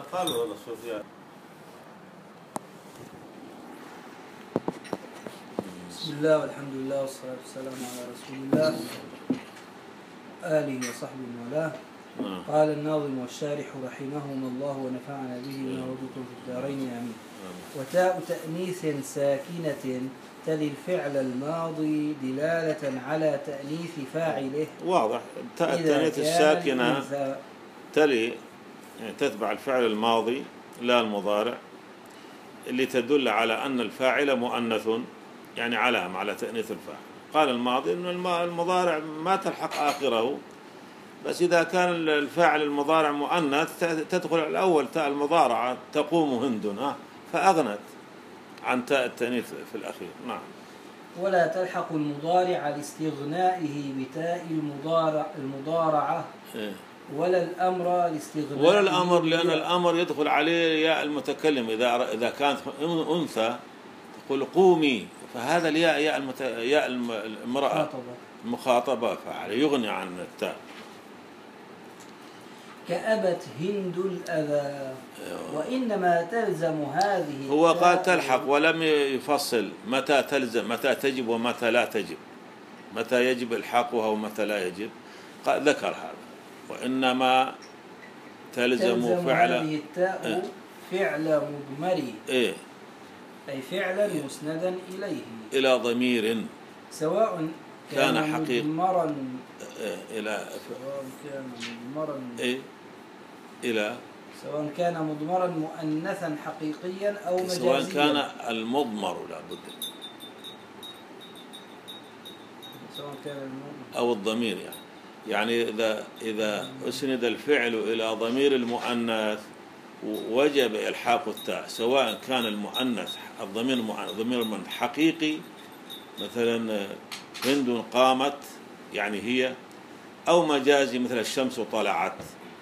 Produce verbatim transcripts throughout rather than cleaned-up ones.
قالوا هذا سفيان. بسم الله والحمد لله والصلاة والسلام على رسول الله آله وصحبه ومن والاه. قال الناظم والشارح رحمهما الله ونفعنا به ونعوذكم في الدارين آمين. وتاء تأنيث ساكنة تلي الفعل الماضي دلالة على تأنيث فاعله. واضح. تاء التأنيث الساكنة تلي يعني تتبع الفعل الماضي لا المضارع، اللي تدل على أن الفاعل مؤنث، يعني علامة على تأنيث الفاعل. قال الماضي أن المضارع ما تلحق آخره، بس إذا كان الفاعل المضارع مؤنث تدخل الأول تاء المضارعة تقوم هند فأغنت عن تاء التأنيث في الأخير. نعم. ولا تلحق المضارع لاستغنائه بتاء المضارع المضارعة إيه؟ ولا الأمر لاستغنائه ولا الأمر، لأن الأمر يدخل عليه ياء المتكلم. إذا إذا كانت أنثى تقول قومي، فهذا الياء ياء المت... ياء المرأة المخاطبة، فعليه يغني عن التاء. كأبت هند الأذى وإنما تلزم هذه. هو قال تلحق ولم يفصل متى تلزم، متى تجب ومتى لا تجب، متى يجب إلحاقها ومتى لا يجب. قال ذكر هذا وإنما تلزم, تلزم فعل هذه التاء إيه؟ فعل مضمر إيه؟ أي فعلا مسندا إليه إلى ضمير سواء كان, كان حقيقي مضمرا إيه؟ إلى سواء كان مضمرا إيه؟ إلى سواء كان مضمرا مؤنثا حقيقيا أو مجازيا. سواء كان المضمر لابد سواء كان المضمر أو الضمير، يعني يعني إذا إذا أسند الفعل إلى ضمير المؤنث وجب إلحاق التاء، سواء كان المؤنث الضمير ضمير من حقيقي مثلا هند قامت يعني هي، أو مجازي مثل الشمس طلعت.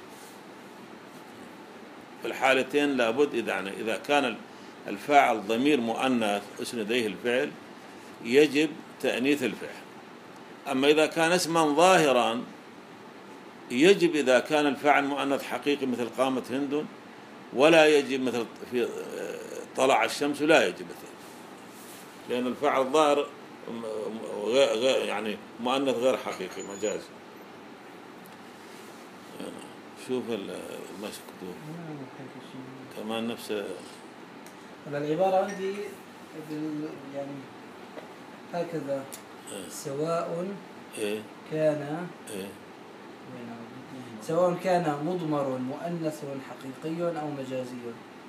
في الحالتين لابد إذا إذا كان الفاعل ضمير مؤنث أسند إليه الفعل يجب تأنيث الفعل. أما إذا كان اسما ظاهرا يجب إذا كان الفاعل مؤنث حقيقي مثل قامت هند، ولا يجب مثل في طلع الشمس، لا يجب مثل، لأن الفاعل الظاهر غير يعني مؤنث غير حقيقي مجازي. شوف المشكوك كمان نفسه. العبارة عندي يعني هكذا إيه؟ سواء إيه؟ كان إيه؟ سواء كان مضمر مؤنث حقيقي أو مجازي.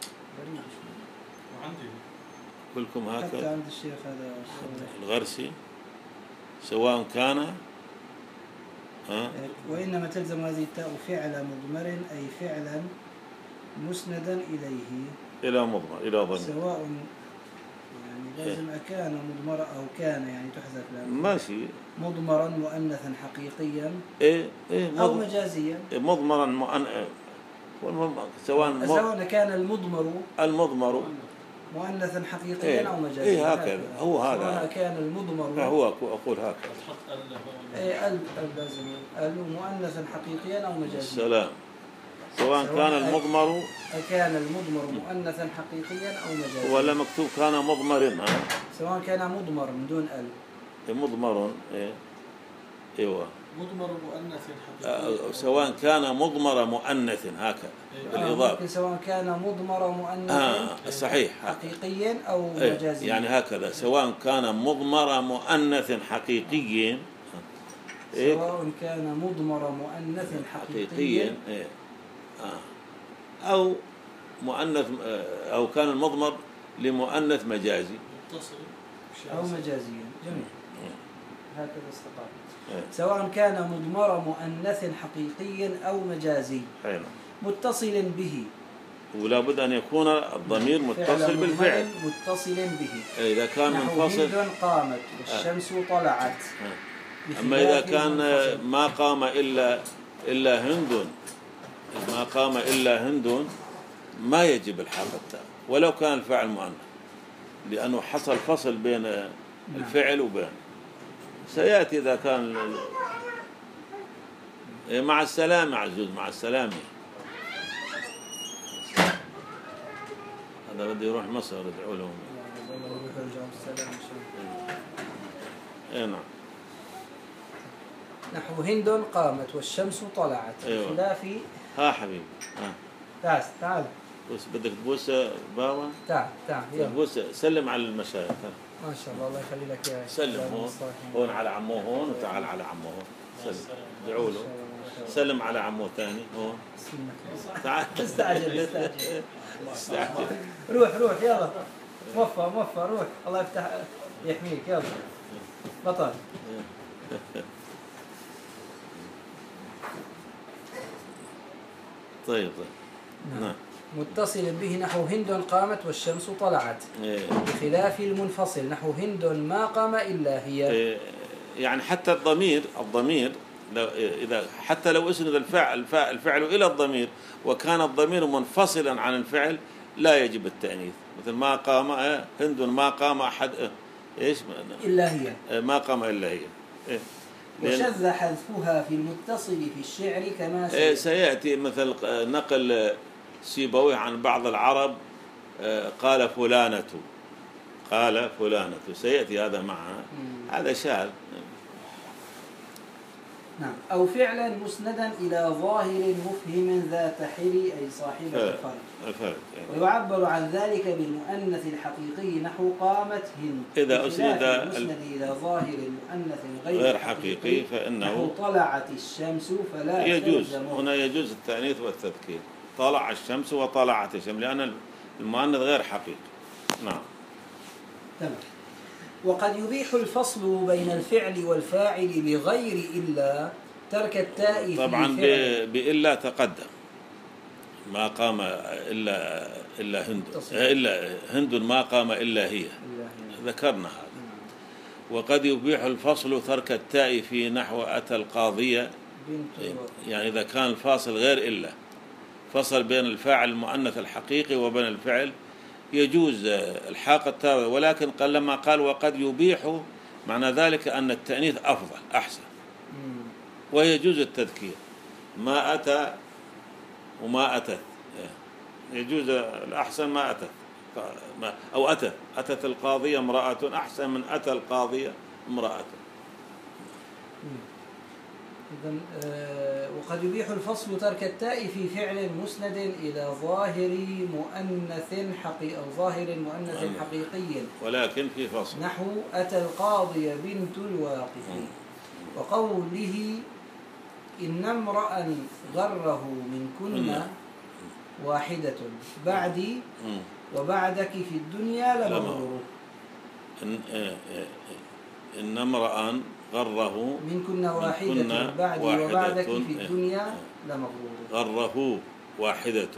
وعندي كلكم هكذا حتى عند الشيخ هذا الغرسي سواء كان ها؟ وإنما تلزم هذه التاء فعل مضمر أي فعلا مسندا إليه إلى مضمر إلى ضمير، سواء يعني لازم إيه؟ كان مضمر أو كان يعني تحذف لأنه ماشي مضمرا مؤنثا حقيقيا إيه إيه أو مجازيا. مضمرا مؤن... سواء سواء كان المضمر المضمر مؤنثا حقيقيا إيه؟ أو مجازيا. إيه هكذا هو هذا. سواء كان المضمر هو أقول هكذا إيه ال لازم ال مؤنثا حقيقيا أو مجازيا. السلام. سواء كان المضمر كان المضمر مؤنثا حقيقيا أو مجازيا، ولا مكتوب كان مضمر ها؟ سواء كان مضمر من دون ال مضمر إيه؟ أيوة مضمر مؤنث حقيقي. سواء كان مضمر مؤنث هكذا بالإضافة. آه سواء كان مضمر مؤنث آه صحيح حقيقيا أو إيه؟ مجازيا، يعني هكذا سواء كان مضمر مؤنث حقيقي إيه؟ سواء كان مضمر مؤنث حقيقيا, حقيقيا إيه؟ آه. أو مؤنث أو كان المضمر لمؤنث مجازي أو مجازيا. جميل. هكذا استقام. إيه؟ سواء كان مضمر مؤنث حقيقي أو مجازي حين. متصل به، ولا بد أن يكون الضمير متصل بالفعل متصل به. إذا كان منفصل هند قامت والشمس آه. طلعت. آه. أما إذا كان منفصل. ما قام إلا إلا هند ما قام إلا هند ما يجب الحاق التاء ولو كان الفاعل مؤنث، لأنه حصل فصل بين الفعل وبين. سيأتي إذا كان مع السلامة عزوز، مع السلامة. هذا بده يروح مصر يدعوا لهم. اي نعم. نحو هند قامت والشمس طلعت. أيوة. خلاف. ها حبيبي ها. تعال تعال. بس بدك تبوس بابا؟ تعال تعال يلا. بوس سلم على المشايخ. ما شاء الله الله يخلي لك اياه. سلم هون هون على عمو هون وتعال على عمو هون. سلم ادعوا له. سلم على عمو ثاني هون. تعال. استعجل استعجل. استعجل. روح روح يلا. موفى موفى روح الله يفتح يحميك يلا. بطل. طيب طيب. نعم. متصل به نحو هند قامت والشمس طلعت. إيه. بخلاف المنفصل نحو هند ما قام إلا هي. إيه. يعني حتى الضمير الضمير لو إذا حتى لو اسند الفعل الفعل إلى الضمير وكان الضمير منفصلا عن الفعل لا يجب التأنيث. مثل ما قام هند ما قام أحد إيش إلا هي. ما قام إلا هي. إيه. وشذ حذفها في المتصل في الشعر كما سيأتي. سيأتي مثل نقل سيبويه عن بعض العرب قال فلانة قال فلانة سيأتي هذا معنا. هذا شاذ. نعم. أو فعلا مسندا إلى ظاهر مفهم ذات حري أي صاحبة الفرد. الفرد. ويعبر عن ذلك بالمؤنث الحقيقي نحو قامت هند. إذا أسند المسند إلى ظاهر مؤنث غير, غير حقيقي فإنه نحو طلعت الشمس فلا يجوز. هنا يجوز التأنيث والتذكير. طلع الشمس وطلعت الشمس لأن المؤنث غير حقيقي. نعم. تمام. وقد يبيح الفصل بين الفعل والفاعل بغير إلا ترك التاء طبعا بإلا تقدم ما قام إلا إلا هند إلا هند ما قام إلا هي ذكرنا هذا. وقد يبيح الفصل ترك التاء في نحو أتى القاضية يعني إذا كان الفاصل غير إلا فصل بين الفاعل المؤنث الحقيقي وبين الفعل يجوز الحاق التاء. ولكن قال لما قال وقد يبيح معنى ذلك أن التأنيث أفضل أحسن ويجوز التذكير ما أتى وما أتت يجوز الأحسن ما أتت أو أتت أتت القاضية امرأة أحسن من أتى القاضية امرأة. إذن آه وقد يبيح الفصل ترك التاء في فعل مسند إلى ظاهر مؤنث حقيقي أو ظاهر مؤنث حقيقي ولكن في فصل نحو أتى القاضي بنت الواقف. وقوله إن امرأ غره منكن واحدة بعدي وبعدك في الدنيا لمغرور. إن, إن امرأ غره منكن واحدة بعدي وبعدك في الدنيا لمغرور. غره واحدة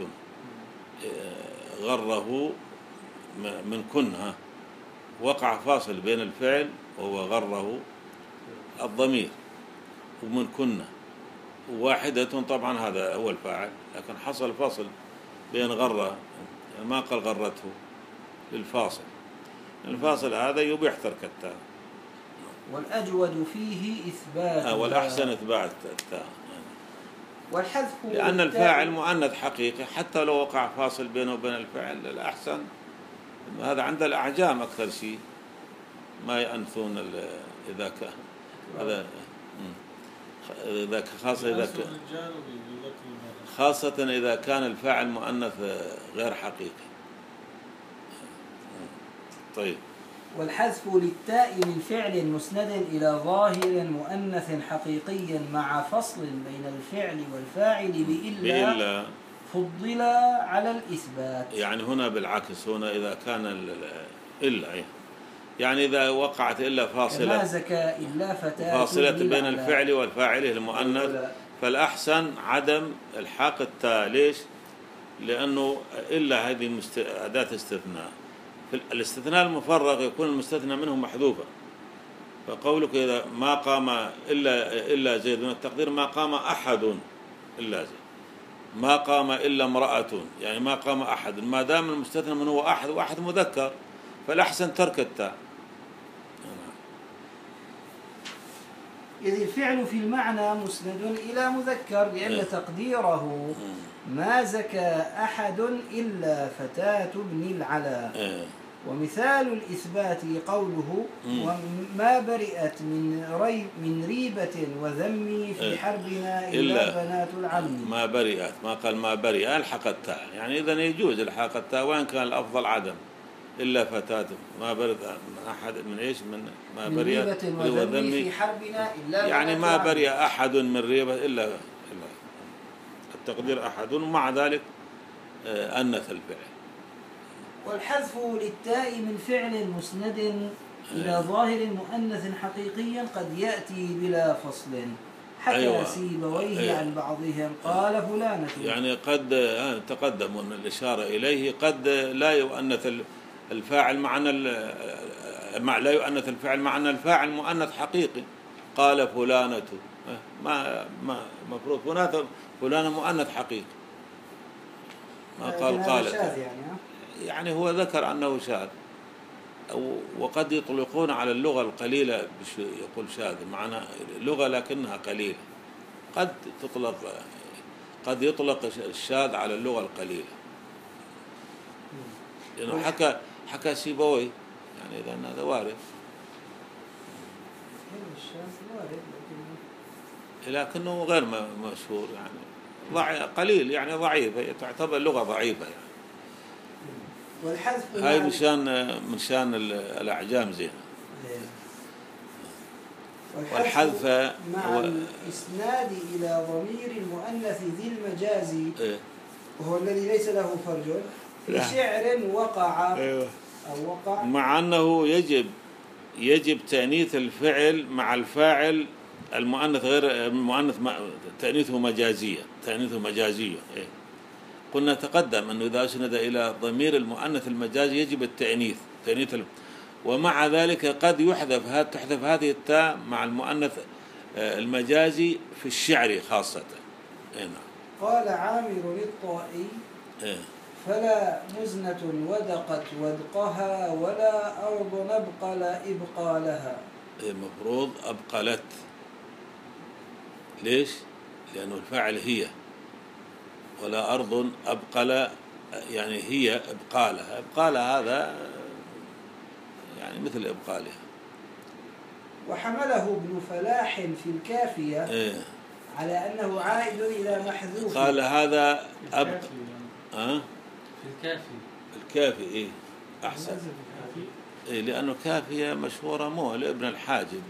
غره منكن وقع فاصل بين الفعل وهو غره الضمير ومنكن واحدة طبعا هذا هو الفاعل لكن حصل فاصل بين غره ما قال غرته للفاصل الفاصل هذا يبيح ترك التاء. والأجود فيه إثبات آه والأحسن إثبات التاء والحذف لأن الفاعل مؤنث حقيقي حتى لو وقع فاصل بينه وبين الفعل الأحسن هذا عند الأعجام أكثر شيء ما يأنثون إذا كان هذا إذا خاصة إذا كان خاصة إذا كان الفاعل مؤنث غير حقيقي. طيب. والحذف للتاء من فعل مسند إلى ظاهر مؤنث حقيقي مع فصل بين الفعل والفاعل بإلا, بإلا فضل على الإثبات. يعني هنا بالعكس هنا إذا كان إلا يعني إذا وقعت إلا فاصلة ما زكى إلا فتاة فاصلة بين الفعل والفاعل المؤنث فالأحسن عدم الحاق التاء. ليش؟ لأنه إلا هذه أداة استثناء. الاستثناء المفرغ يكون المستثنى منه محذوفا. فقولك إذا ما قام إلا إلا زيد من التقدير ما قام أحد إلا زيد ما قام إلا امرأة يعني ما قام أحد ما دام المستثنى منه هو أحد وأحد مذكر فالأحسن ترك التاء. إذ الفعل في المعنى مسند إلى مذكر لأن إيه. تقديره ما زكى أحد إلا فتاة ابن العلا. إيه. ومثال الإثبات قوله وما برئت من ريب من ريبة وذم في حربنا إلا بنات العم. ما برئت، ما قال ما برئ، ألحق التاء، يعني إذن يجوز إلحاق التاء وإن كان الأفضل عدم. إلا فتاة ما برئت من أحد من إيش من ما برئت وذم في حربنا إلا يعني ما برئ أحد من ريبة إلا إلا التقدير أحد، ومع ذلك أنث الفعل. والحذف للتاء من فعل مسند إلى ظاهر مؤنث حقيقيا قد يأتي بلا فصل. حكى أيوة. سيبويه أيوة. عن بعضهم قال فلانة، يعني قد تقدم أن الإشارة إليه قد لا يؤنث الفاعل معنى لا يؤنث الفعل معنى الفاعل مؤنث حقيقي. قال فلانة، ما ما مفروض فلانة فلانة مؤنث حقيقي، ما قال قالت يعني. يعني هو ذكر أنه شاذ، وقد يطلقون على اللغة القليلة يقول شاذ معنى لغة لكنها قليلة. قد تطلق قد يطلق الشاذ على اللغة القليلة، لأنه يعني حكى حكى سيبويه، يعني إذا هذا وارد، لكنه غير مشهور، يعني ضع قليل، يعني ضعيفة، تعتبر لغة ضعيفة يعني. والحذف هاي مشان من شان الأعجام زين. والحذف مع الإسناد إلى ضمير المؤنث ذي المجاز إيه؟ وهو الذي ليس له فرج في شعر وقع أيوة. أو وقع، مع أنه يجب يجب تأنيث الفعل مع الفاعل المؤنث غير المؤنث، تأنيثه مجازية تأنيثه مجازية إيه؟ قلنا تقدم أنه إذا أسند إلى ضمير المؤنث المجازي يجب التأنيث تأنيث ال... ومع ذلك قد يحذف هذا تحذف هذه التاء مع المؤنث المجازي في الشعر خاصة. إيه؟ قال عامر للطائي إيه؟ فلا مزنة ودقت ودقها ولا أرض نبقل إبقالها. إيه مفروض أبقلت، ليش؟ لأنه الفاعل هي، ولا أرض أبقل يعني هي إبقالها. إبقالها هذا يعني مثل إبقالها. وحمله ابن فلاح في الكافية إيه؟ على أنه عائد إلى محذوف. قال هذا أبقى أه؟ في الكافي الكافي إيه أحسن إيه، لأنه كافية مشهورة مو لابن الحاجب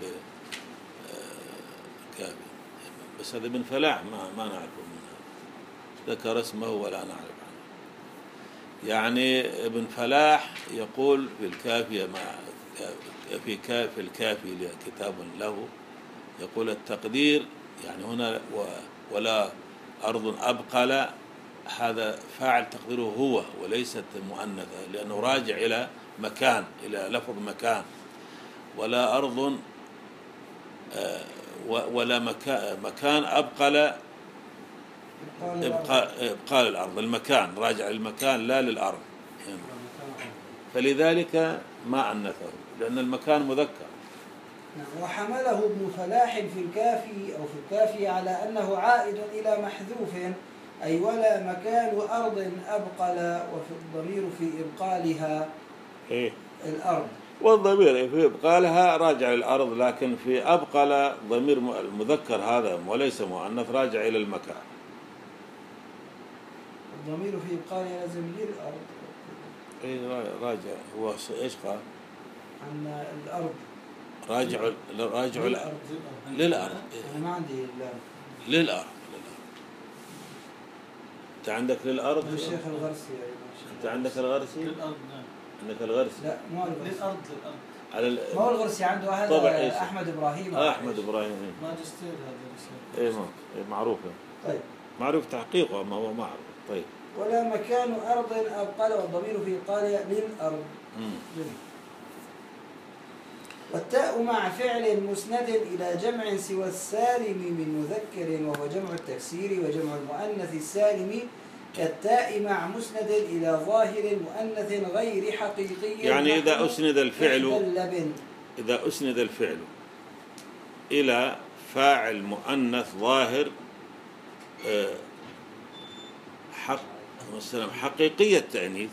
كافي، بس هذا ابن فلاح ما ما نعرفه منه، ذكر اسمه ولا نعرف عنه. يعني ابن فلاح يقول في الكافية مع في كاف الكافي كتاب له، يقول التقدير يعني هنا ولا أرض أبقل، هذا فاعل تقديره هو وليست مؤنثة، لأنه راجع إلى مكان، إلى لفظ مكان. ولا أرض ولا مكان مكان أبقل إبقاء إبقاء الأرض، المكان راجع للمكان لا للأرض يعني. فلذلك ما أنثه لأن المكان مذكر. وحمله ابن فلاح في الكافي أو في الكافي على أنه عائد إلى محذوف، أي ولا مكان أرض أبقل، وفي الضمير في إبقالها إيه؟ الأرض، والضمير في إبقالها راجع للأرض، لكن في أبقل ضمير المذكر هذا وليس مؤنث راجع إلى المكان. الضمير في إبقالها لازم للأرض. إيه راجع، هو إيش قال؟ عن الأرض راجع راجع للأرض. للأرض. أنا ما عندي للأرض. للأرض. أنت عندك للأرض؟ الشيخ الغرسي. أنت عندك الغرسي؟ للأرض نعم. عندك الغرسي؟ لا مو الغرسي. للأرض للأرض. على ال... ما هو الغرسي عنده هذا طبع أحمد إبراهيم. آه أحمد إبراهيم. ماجستير هذا. إيه ما معروف. طيب. معروف تحقيقه ما هو معروف. طيب. ولا مكان أرض أبقل، والضمير في إبقالها للأرض. مم. والتاء مع فعل مسند إلى جمع سوى السالم من مذكر وهو جمع التكسير وجمع المؤنث السالم، كالتاء مع مسند إلى ظاهر مؤنث غير حقيقي. يعني إذا أسند الفعل إذا أسند الفعل إلى فاعل مؤنث ظاهر حق حقيقي التأنيث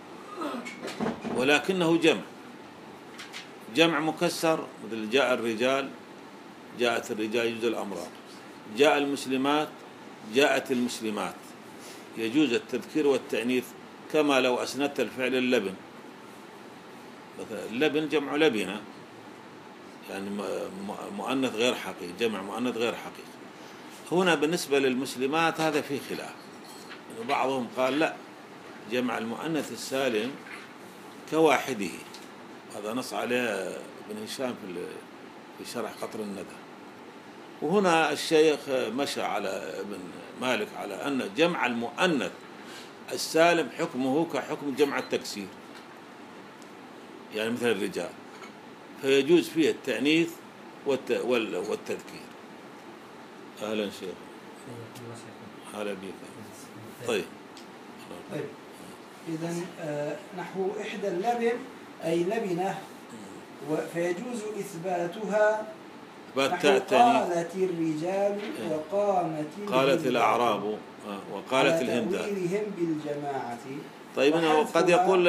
ولكنه جمع جمع مكسر، مثل جاء الرجال جاءت الرجال يجوز الأمرار، جاء المسلمات جاءت المسلمات، يجوز التذكير والتأنيث. كما لو أسندت الفعل اللبن، اللبن جمع لبنة، يعني مؤنث غير حقيقي، جمع مؤنث غير حقيقي. هنا بالنسبة للمسلمات هذا فيه خلاف، يعني بعضهم قال لا، جمع المؤنث السالم كواحده، هذا نص عليه ابن هشام في شرح قطر الندى. وهنا الشيخ مشى على ابن مالك على أن جمع المؤنث السالم حكمه كحكم جمع التكسير، يعني مثل الرجال، فيجوز فيه التأنيث والتذكير. أهلا شيخ. هلا بك. طيب طيب إذن آه نحو إحدى اللبن أي لبنة، فيجوز إثباتها. نحو قالت الرجال وقامت قالت الأعراب وقالت الهندات تأويلهم بالجماعة. طيب قد يقول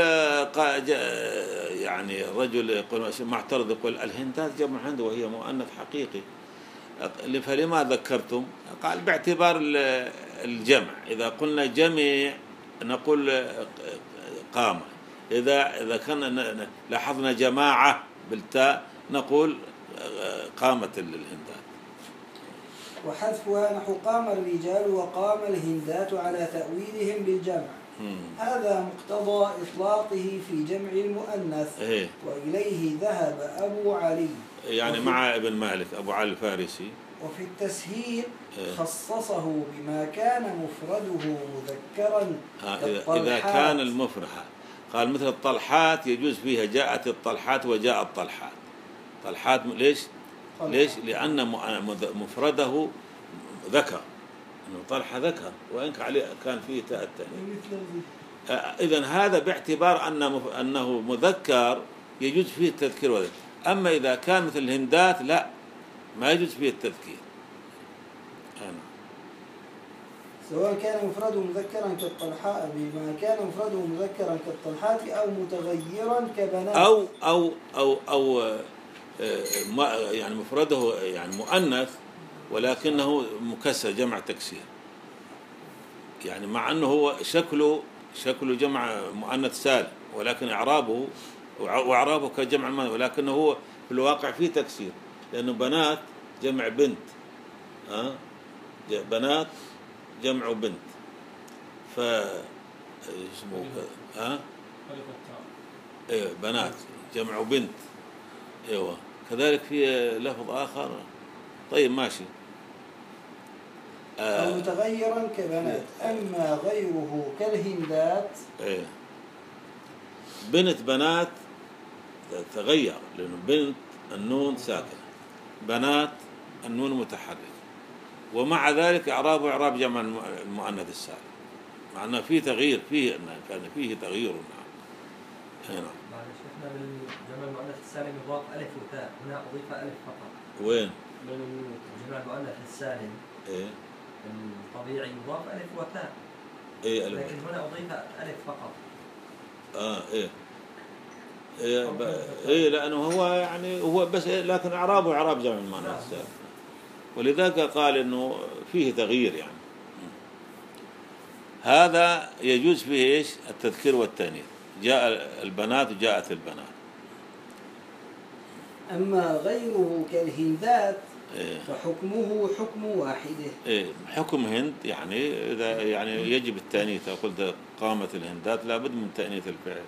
يعني الرجل يقول معترض يقول الهندات جمع هند وهي مؤنث حقيقي، فلما ذكرتم؟ قال باعتبار الجمع، إذا قلنا جميع نقول قامة، إذا إذا كان لاحظنا جماعة بالتاء نقول قامت الهندات. وحذفها نحو قام الرجال وقام الهندات على تأويلهم بالجمع. مم. هذا مقتضى إطلاقه في جمع المؤنث. إيه؟ وإليه ذهب أبو علي، يعني مع ابن مالك أبو علي الفارسي. وفي التسهيل إيه؟ خصصه بما كان مفرده مذكرا. إذا كان المفرد قال مثل الطلحات يجوز فيها جاءت الطلحات وجاء الطلحات. طلحات ليش؟ طلحات. ليش؟ لأن مفرده ذكر، إنه طلحة ذكر وإن كان فيه تاء التأنيث. إذن هذا باعتبار أن أنه مذكر يجوز فيه التذكير والذكر. أما إذا كان مثل الهندات لا، ما يجوز فيه التذكير. أنا. سواء كان مفرده مذكرا كالطلحاء بما كان مفرده مذكرا كالطلحات أو متغيرا كبنات، أو أو أو أو يعني مفرده يعني مؤنث ولكنه مكسر جمع تكسير، يعني مع أنه هو شكله شكله جمع مؤنث سالم ولكن إعرابه وإعرابه كجمع المؤنث، ولكنه هو في الواقع فيه تكسير، لأنه بنات جمع بنت، ها أه؟ بنات جمع بنت، ف اسمه ها أه؟ ايوه بنات جمع بنت، ايوه كذلك في لفظ آخر. طيب ماشي. أو متغيرا كبنات. أما غيره كالهندات ايه بنت بنات تغير، لأنه بنت النون ساكنة، بنات النون متحرك، ومع ذلك إعرابه إعراب جمع المؤنث السالم، مع أنه فيه تغيير، فيه كان فيه تغيير. هنا شفنا بالجمع المؤنث السالم يضاف ألف وتاء، هنا أضيف ألف فقط. وين؟ جمع المؤنث السالم إيه؟ الطبيعي يضاف ألف وتاء. إيه ألف. لكن هنا أضيف ألف فقط. آه إيه. إيه, ب... إيه لأنه هو يعني هو بس إيه، لكن إعرابه إعراب جمع المؤنث السالم، ولذلك قال إنه فيه تغيير يعني. هذا يجوز فيه إيش؟ التذكير والتأنيث، جاء البنات وجاءت البنات. أما غيره كالهندات إيه؟ فحكمه حكم واحده. إيه حكم هند، يعني إذا يعني يجب التأنيث، قلت قامت الهندات لابد من تأنيث الفعل.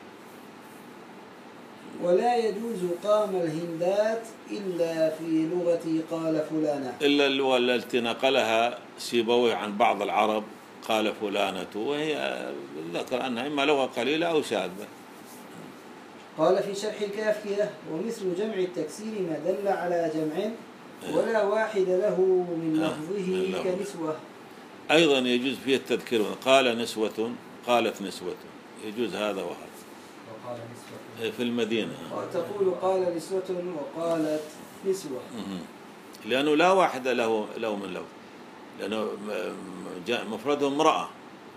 ولا يجوز قام الهندات إلا في لغة قال فلانة، إلا التي نقلها سيبويه عن بعض العرب قال فلانة، وهي ذكر أنها إما لغة قليلة أو شاذة. قال في شرح الكافية: ومثل جمع التكسير ما دل على جمع ولا واحد له من لفظه كنسوة. أيضا يجوز فيه التذكير، قال نسوة قالت نسوة، يجوز هذا وهذا. وقال نسوة في المدينة تقول قال نسوة وقالت نسوة. لأنه لا واحد له له من له، لأنه مفرده امرأة،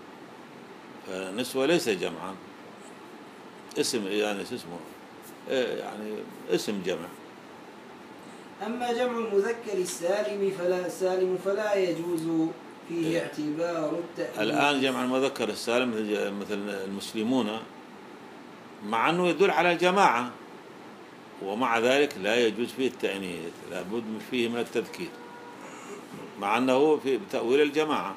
فنسوة ليس جمعا، اسم يعني اسمه يعني اسم جمع. أما جمع المذكر السالم فلا سالم فلا يجوز فيه اعتبار التأنيث. الآن جمع المذكر السالم مثل المسلمون، مع أنه يدل على الجماعة، ومع ذلك لا يجوز فيه التأنيث، لابد فيه من التذكير، مع أنه في تأويل الجماعة.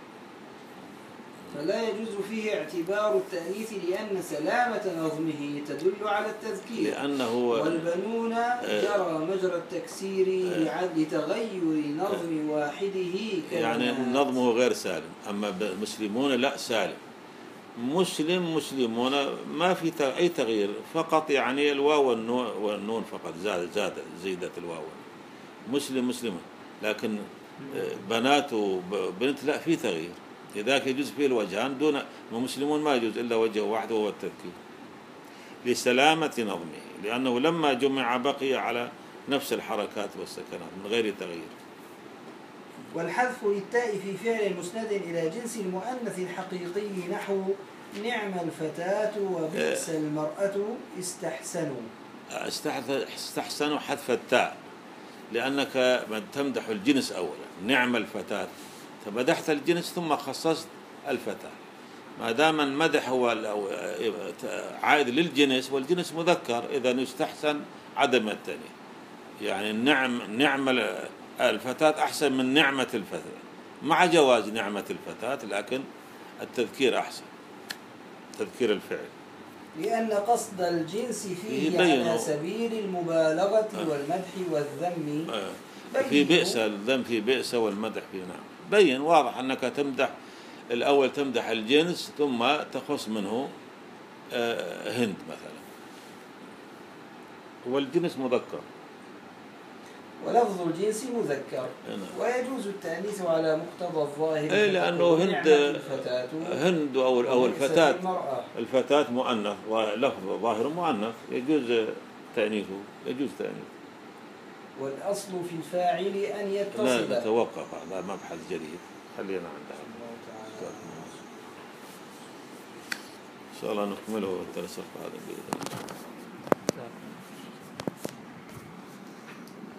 فلا يجوز فيه اعتبار التأنيث لأن سلامة نظمه تدل على التذكير، لأنه والبنون جرى مجرى التكسير لتغير نظم واحده، يعني نظمه غير سالم. أما المسلمون لا سالم، مسلم مسلمون ما في أي تغيير، فقط يعني الواو والنون, والنون فقط زاد زاد زيدت الواو. مسلم مسلمة، لكن بنات وبنت لا في تغيير، لذلك يجوز فيه الوجهان دون المسلمون، ما يجوز إلا وجه واحد وهو التذكير لسلامة نظمه، لأنه لما جمع بقي على نفس الحركات والسكنات من غير تغيير. والحذف للتاء في فعل مسند إلى جنس المؤنث الحقيقي نحو نعم الفتاة وبئس المرأة استحسنوا. استحسنوا حذف التاء، لأنك تمدح الجنس أولا، نعم الفتاة، فمدحت الجنس ثم خصصت الفتاة، ما دام المدح هو عائد للجنس والجنس مذكر، إذا يستحسن عدم التأنيث. يعني النعم نعم الفتاة أحسن من نعمة الفتاة، مع جواز نعمة الفتاة، لكن التذكير أحسن، تذكير الفعل، لأن قصد الجنس فيه على سبيل المبالغة آه. والمدح والذم. آه. في بئس الذم في بئس والمدح في نعم. بين واضح أنك تمدح الأول، تمدح الجنس ثم تخص منه آه هند مثلا، والجنس مذكر ولفظ الجنس مذكر. ويجوز التأنيث على مقتضى الظاهر، إيه لأنه هند هند أو أو الفتاة الفتاة مؤنث ولفظ ظاهر مؤنث، يجوز تأنيثه، يجوز تأنيث. والأصل في الفاعل أن يتصل. لا نتوقف، هذا مبحث جديد، خلينا عندها إن شاء الله نكمله الدرس القادم بإذن الله.